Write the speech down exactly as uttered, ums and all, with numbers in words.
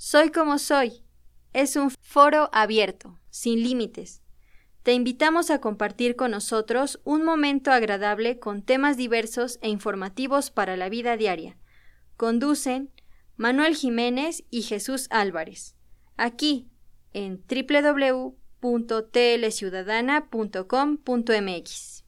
Soy como soy. Es un foro abierto, sin límites. Te invitamos a compartir con nosotros un momento agradable con temas diversos e informativos para la vida diaria. Conducen Manuel Jiménez y Jesús Álvarez. Aquí en doble u doble u doble u punto t l ciudadana punto com punto m x.